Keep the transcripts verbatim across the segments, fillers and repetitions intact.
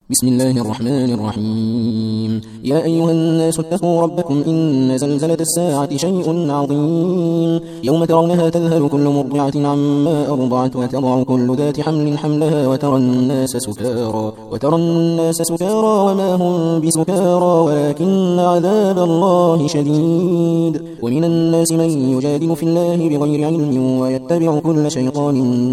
بسم الله الرحمن الرحيم. يا أيها الناس اتقوا ربكم إن زلزلة الساعة شيء عظيم، يوم ترونها تذهل كل مرضعة عما أرضعت وتضع كل ذات حمل حملها وترى الناس سكارى وترى الناس سكارى وما هم بسكارى ولكن عذاب الله شديد. ومن الناس من يجادل في الله بغير علم ويتبع كل شيطان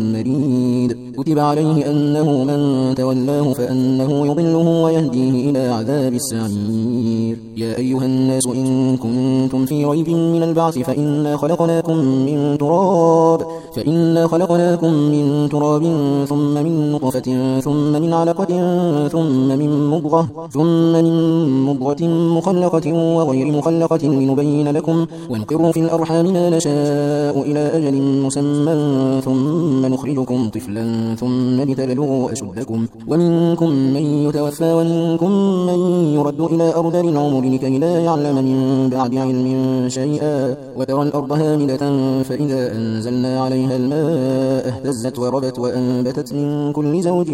مريد. كتب عليه أنه من تولاه فأنه يضله ويهديه إلى عذاب السعير. يا أيها الناس إن كنتم في ريب من البعث فإنا خلقناكم من تراب فإنا خلقناكم من تراب ثم من نطفة ثم من علقة ثم من مضغة ثم من مضغة مخلقة وغير مخلقة لنبين لكم ونقر في الأرحام ما نشاء إلى أجل مسمى ثم نخرجكم طفلا ثم لتبلغوا أشدكم ومنكم من يتوفى ومنكم من يرد إلى أرذل العمر لكي لا يعلم من بعد علم شيئا. وترى الأرض هامدة فإذا أنزلنا عليها الماء اهتزت وربت وأنبتت من كل زوج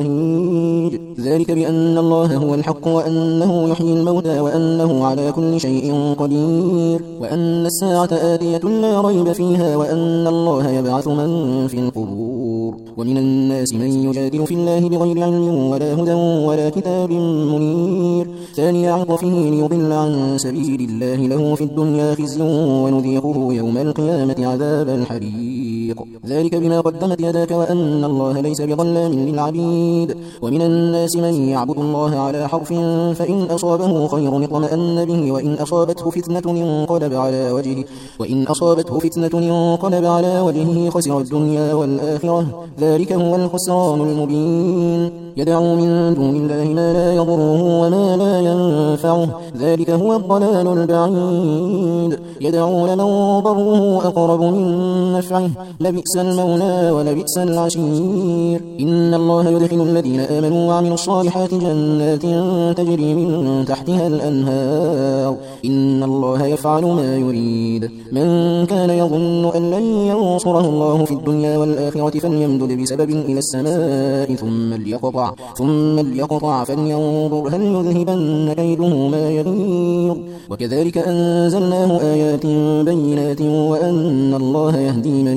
بهيج. ذلك بأن الله هو الحق وأنه يحيي الموتى وأنه على كل شيء قدير وأن الساعة آتية لا ريب فيها وأن الله يبعث من في القبور. ومن الناس من يجادل في الله بغير علم ولا هدى ولا كتاب منير. ثاني عطفه ليضل عن سبيل الله له في الدنيا خزي ونذيقه يوم القيامة عذاب الحريق. ذلك بما قدمت يداك وأن الله ليس بظلام للعبيد. ومن الناس من يعبد الله على حرف فإن أصابه خير اطمأن به وإن أصابته فتنة انقلب على وجهه وإن أصابته فتنة انقلب على وجهه خسر الدنيا والآخرة. ذلك هو الخسران المبين. يدعو من دون الله ما لا يضره وما لا ينفعه. ذلك هو الضلال البعيد. يدعو لمن ضره أقرب من نفعه. لبئس المولى ولبئس العشير. إن الله يدخل الذين آمنوا وعملوا الصالحات جنات تجري من تحتها الأنهار. إن الله يفعل ما يريد. من كان يظن أن لن ينصره الله في الدنيا والآخرة فليمدد بسبب إلى السماء ثم ليقطع ثم ليقطع فلينظر هل يذهبن كيده ما يغيظ. وكذلك أنزلناه آيات بينات وأن الله يهدي من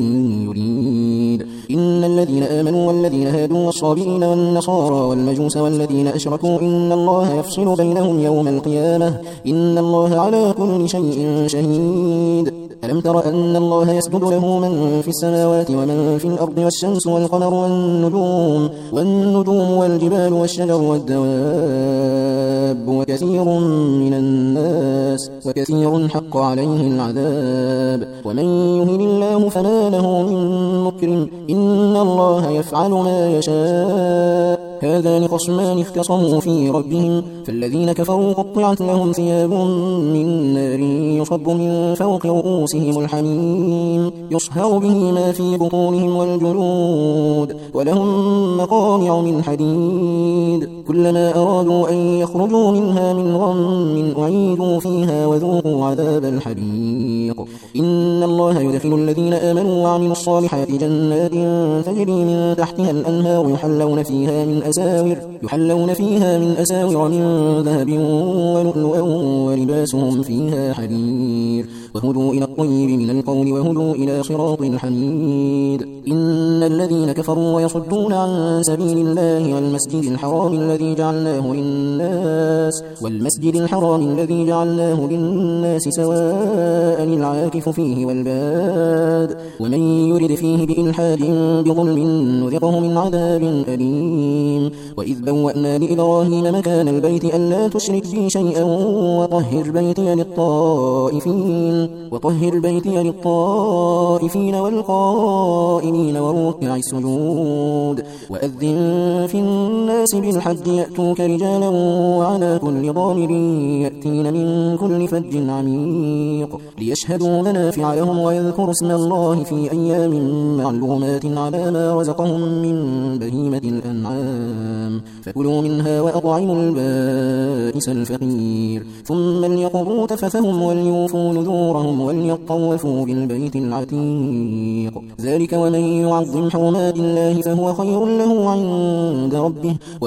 يريد. إن الذين آمنوا والذين هادوا والصابئين والنصارى والمجوس والذين أشركوا إن الله يفصل بينهم يوم القيامة. إن الله على كل شيء شهيد. ألم تر أن الله يسجد له من في السماوات ومن في الأرض والشمس والقمر والنجوم والنجوم والجبال والشجر والدواب وكثير من الناس وكثير حق عليه العذاب. ومن يهن الله فما له من مكرم. إن الله يفعل ما يشاء. هذان خصمان اختصموا في ربهم فالذين كفروا قطعت لهم ثياب من نار يصب من فوق رؤوسهم الحميم يصهر به ما في بطونهم والجلود ولهم مقامع من حديد. كلما أرادوا أن يخرجوا منها من غم أعيدوا فيها وذوقوا عذاب الحريق. إن الله يدخل الذين آمنوا وعملوا الصالحات جنات تجري من تحتها الأنهار يحلون فيها من أساور يحلون فيها من أساور من ذهب ولؤلؤا ولباسهم فيها حرير. وهدوا إلى الطيب من القول وهدوا إلى صراط الحميد. إن الذين كفروا ويصدون عن سبيل الله والمسجد الحرام الذي جعلناه للناس والمسجد الحرام الذي جعلناه للناس سواء العاكف فيه والباد ومن يرد فيه بإلحاد بظلم نذقه من عذاب أليم. وإذ بوأنا لإبراهيم مكان البيت ألا تشرك بي شيئا وطهر بيتي للطائفين وطهر بيتي للطائفين والقائمين والركع السجود. وأذن في الناس بالحج يأتوك رجالا وعلى كل ضامر يأتين من كل فج عميق ليشهدوا منافع لهم ويذكروا اسم الله في أيام معلومات على ما رزقهم من بهيمة الأنعام. فكلوا منها وأطعموا البائس الفقير ثم ليقضوا تفثهم وليوفوا نذورهم وليطوفوا بالبيت العتيق. ذلك ومن يعظم حرمات الله فهو خير له عند ربه. وأحلت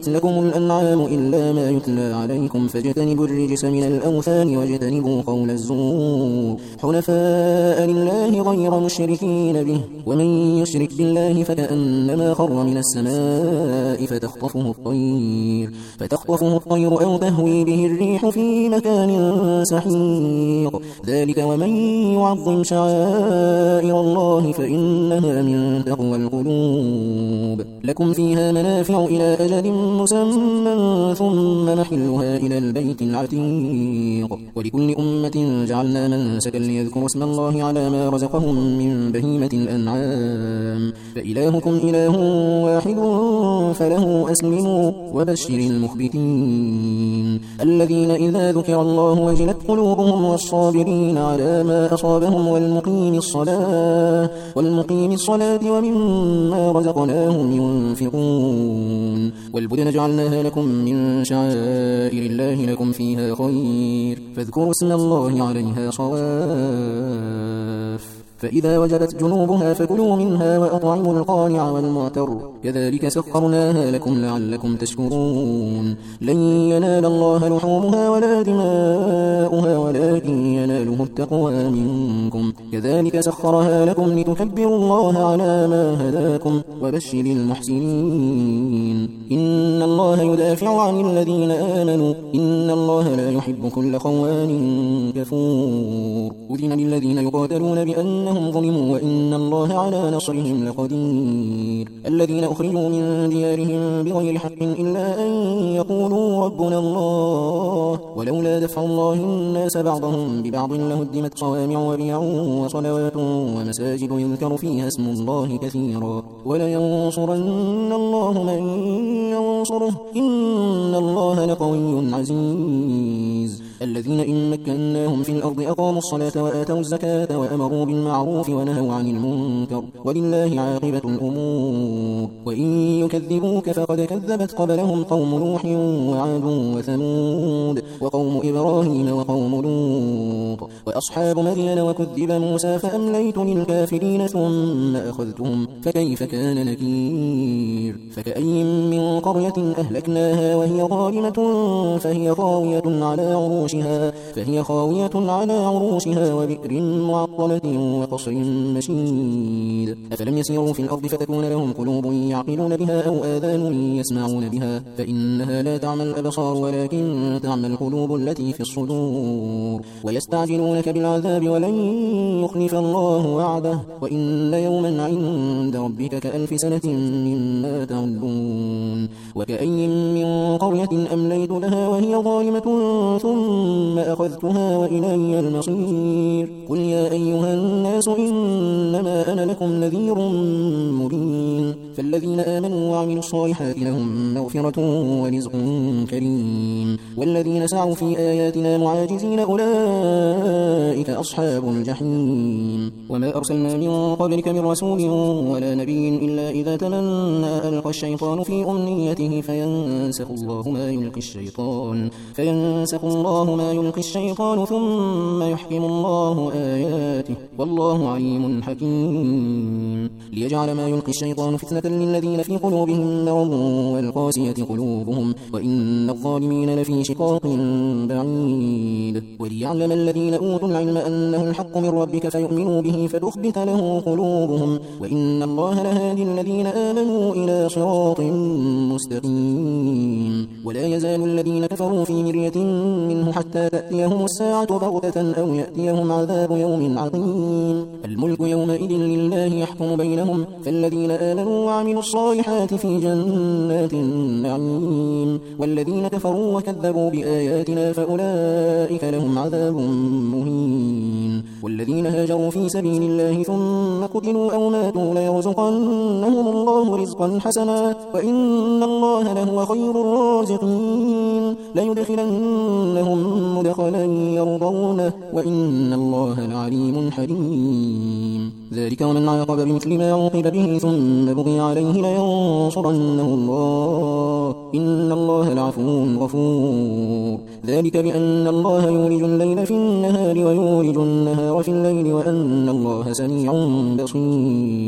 حرمت لكم الأنعام إلا ما يتلى عليكم فاجتنبوا الرجس من الأوثان واجتنبوا قول الزور حنفاء لله غير مشركين به ومن يشرك بالله فكأنما خر من السماء فتخطفه الطير فتخطفه الطير أو تهوي به الريح في مكان سحيق ذلك ومن يعظم شعائر الله فإنها من تقوى القلوب لكم فيها منافع إلى أجل مسمى ثم محلها إلى البيت العتيق ولكل أمة جعلنا منسكا ليذكروا اسم الله على ما رزقهم من بهيمة الأنعام فإلهكم إله واحد فله أسلموا وبشر المخبتين الذين إذا ذكر الله وجلت قلوبهم والصابرين على ما أصابهم والمقيم الصلاة والمقيم الصلاة ومما رزقناهم ينفقون والبدن جعلناها لكم من شعائر الله لكم فيها خير فاذكروا اسم الله عليها صواف فإذا وجدت جنوبها فكلوا منها وأطعموا القانع والمعتر كذلك سخرناها لكم لعلكم تشكرون لن ينال الله لحومها ولا دماؤها ولكن يناله التقوى منكم كذلك سخرها لكم لتكبروا الله على ما هداكم وبشر المحسنين إن الله يدافع عن الذين آمنوا إن الله لا يحب كل خوان كفور أذن للذين يقاتلون بأنهم ظلموا وإن الله على نصرهم لقدير الذين أخرجوا من ديارهم بغير حق إلا أن يقولوا ربنا الله ولولا دفع الله الناس بعضهم ببعض لهدمت صوامع وبيع وصلوات ومساجد يذكر فيها اسم الله كثيرا ولينصرن الله من ينصره إن الله لقوي عزيز الذين إن مكناهم في الأرض أقاموا الصلاة وآتوا الزكاة وأمروا بالمعروف ونهوا عن المنكر ولله عاقبة الأمور وإن يكذبوك فقد كذبت قبلهم قوم نوح وعاد وثمود وقوم إبراهيم وقوم لوط وأصحاب مدين وكذب موسى فأمليت للكافرين ثم أخذتهم فكيف كان نكير فكأي من قرية أهلكناها وهي ظالمة فهي خاوية على عروشها فهي خاوية على عروشها وبئر معطلة وقصر مشيد أفلم يسيروا في الأرض فتكون لهم قلوب يعقلون بها أو آذان يسمعون بها فإنها لا تعمى الأبصار ولكن تعمى القلوب التي في الصدور ويستعجلونك بالعذاب ولن يخلف الله وعده وإن يوما عند ربك كألف سنة مما تعدون وكأي من قرية أمليت لها وهي ظالمة ثم أخذتها وإلي المصير قل يا أيها الناس إنما أنا لكم نذير مبين فالذين آمنوا وعملوا الصالحات لهم مغفرة ورزق كريم والذين سعوا في آياتنا معاجزين أولئك أصحاب الجحيم وما أرسلنا من قبلك من رسول ولا نبي إلا إذا تمنى ألقى الشيطان في أمنيته فينسخ الله ما يلقي الشيطان فينسخ الله ما يلقي الشيطان ثم يحكم الله آياته والله عليم حكيم ليجعل ما يلقي الشيطان فتنة للذين في قلوبهم مرض والقاسية قلوبهم وإن الظالمين لفي شقاق بعيد وليعلم الذين أوتوا العلم أنه الحق من ربك فيؤمنوا به فتخبت له قلوبهم وإن الله لهادي الذين آمنوا إلى صراط مستقيم ولا يزال الذين كفروا في مرية منه حتى تأتيهم الساعة بغتة أو يأتيهم عذاب يوم عظيم الملك يومئذ لله يحكم بينهم فالذين آمنوا وعملوا الصالحات في جنات النعيم والذين كفروا وكذبوا بآياتنا فأولئك لهم عذاب مهين والذين هاجروا في سبيل الله ثم قتلوا أو ماتوا ليرزقنهم الله رزقا حسنا وإن الله لهو خير الرازقين ليدخلنهم مدخلا يرضونه وإن الله لعليم حليم ذلك ومن عاقب بمثل ما عوقب به ثم بغي عليه لينصرنه الله إن الله لعفو غفور ذلك بأن الله يولج الليل في النهار ويولج النهار في الليل وأن الله سميع بصير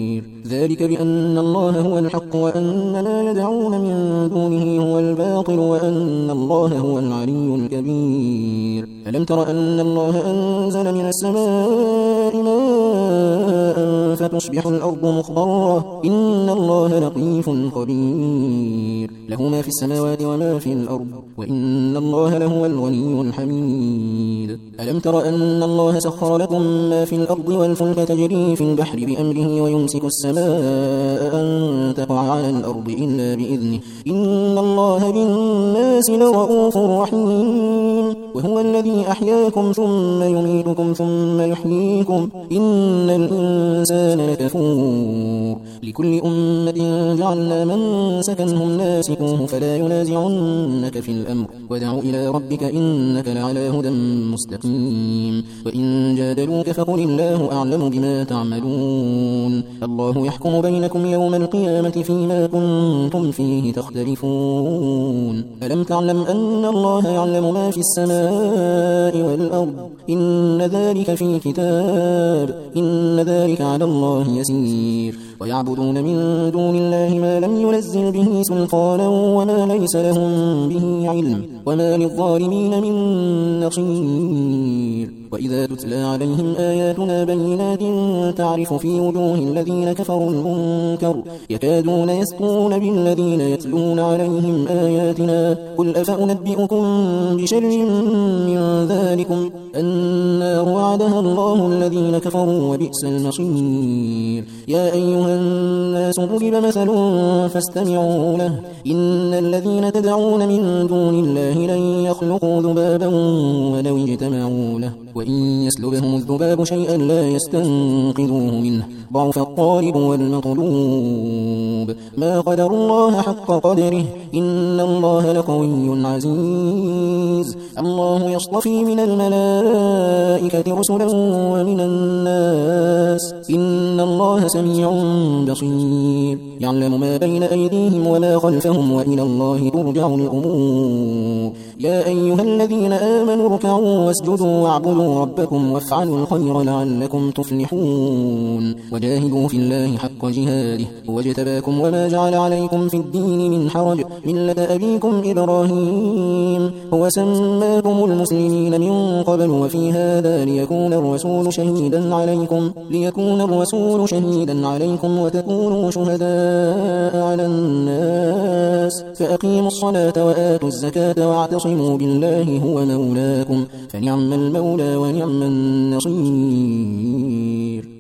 ذلك بأن الله هو الحق وأن ما يدعون من دونه هو الباطل وأن الله هو العلي الكبير. ألم تر أن الله أنزل من السماء ماء فتصبح الأرض مخضرة إن الله لطيف خبير له ما في السماوات وما في الأرض وإن الله لهو الغني الحميد. ألم تر أن الله سخر لكم ما في الأرض والفلك تجري في البحر بأمره ويمسك السماء أن تقع على الأرض إلا بإذنه إن الله بالناس لرؤوف رحيم وهو الذي أحياكم ثم يميتكم ثم يحييكم إن الإنسان لكفور لكل أمة جعلنا منسكا هم ناسكوه فلا ينازعنك في الأمر ودع إلى ربك إنك لعلى هدى مستقيم. وإن جادلوك فقل الله أعلم بما تعملون الله يحكم بينكم يوم القيامة فيما كنتم فيه تختلفون. ألم تعلم أن الله يعلم ما في السماء والأرض إن ذلك في كتاب إن ذلك على الله يسير. ويعبدون من دون الله ما لم ينزل به سلطانا وما ليس لهم به علم وما للظالمين من نصير. وإذا تتلى عليهم آياتنا بينات تعرف في وجوه الذين كفروا المنكر يكادون يسقون بالذين يتلون عليهم آياتنا قل أفأنبئكم بشر من ذلكم النار وعدها الله الذين كفروا وبئس المصير. يا أيها الناس ضرب مثل فاستمعوا له إن الذين تدعون من دون الله لن يخلقوا ذبابا ولو اجتمعوا له وإن يسلبهم الذباب شيئا لا يستنقذوه منه ضعف الطالب والمطلوب ما قدر الله حق قدره إن الله لقوي عزيز. الله يصطفي من الملائكة رسلا ومن الناس إن الله سميع بصير يعلم ما بين أيديهم ولا خلفهم وإلى الله ترجع الأمور. يا أيها الذين آمنوا اركعوا واسجدوا واعبدوا ربكم وافعلوا الخير لعلكم تفلحون وجاهدوا في الله حق جهاده واجتباكم وما جعل عليكم في الدين من حرج ملة أبيكم إبراهيم هو سماكم المسلمين من قبل وفي هذا ليكون الرسول شهيدا عليكم ليكون الرسول شهيدا عليكم وتكونوا شهداء على الناس فأقيموا الصلاة وآتوا الزكاة واعتصموا بالله هو مولاكم فنعم المولى ونعم النصير.